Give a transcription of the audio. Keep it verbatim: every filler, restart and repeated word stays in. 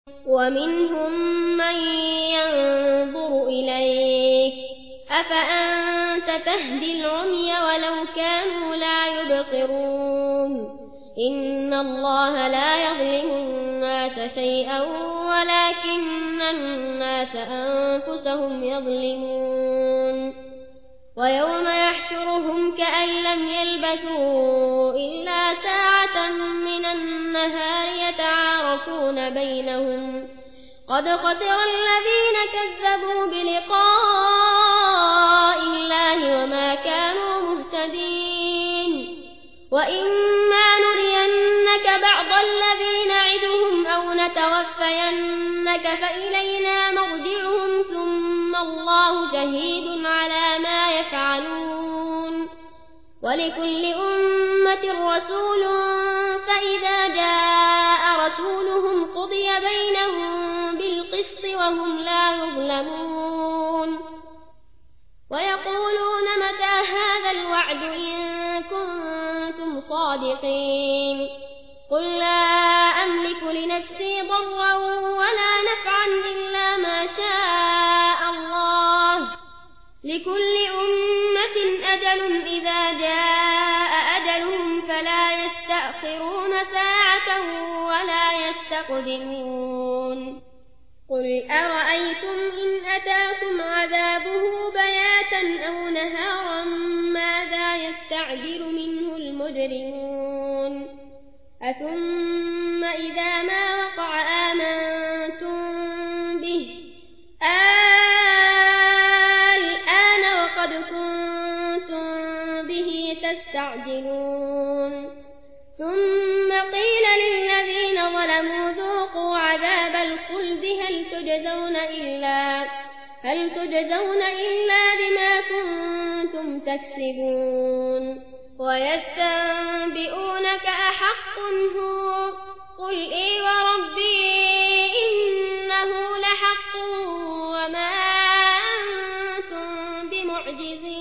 ومنهم من ينظر إليك أفأنت تهدي العمي ولو كانوا لا يبصرون إن الله لا يظلم الناس شيئا ولكن الناس أنفسهم يظلمون ويوم يحشرهم كأن لم يلبثوا إلا ساعة من النهار يتعارفون بينهم قد خسر الذين كذبوا بلقاء الله وما كانوا مهتدين وإما نرينك بعض الذي نعدهم أو نتوفينك فإلينا مرجعهم ثم الله شهيد على ما يفعلون ولكل أمة رسول فإذا جاء رسولهم قضي بينهم بالقسط وهم لا يظلمون ويقولون متى هذا الوعد إن كنتم صادقين قل لا أملك لنفسي ضرا ولا نفعا إلا ما شاء الله لكل أمة أجل إذا جاء أجلهم فلا يستأخرون ساعة ولا يستقدمون قل أرأيتم إن أتاكم عذابه بياتا أو نهارا ماذا يستعجل منه المجرمون أثم إذا ما وقع آمنتم به الآن وقد كنتم به تستعجلون ثم قيل للذين ظلموا ذوقوا عذاب الخلد هل تجزون إلا هل تجزون إلا بما كنتم تكسبون ويستنبئونك أحق هو قل إي وربي إنه لحق وما أنتم بمعجزين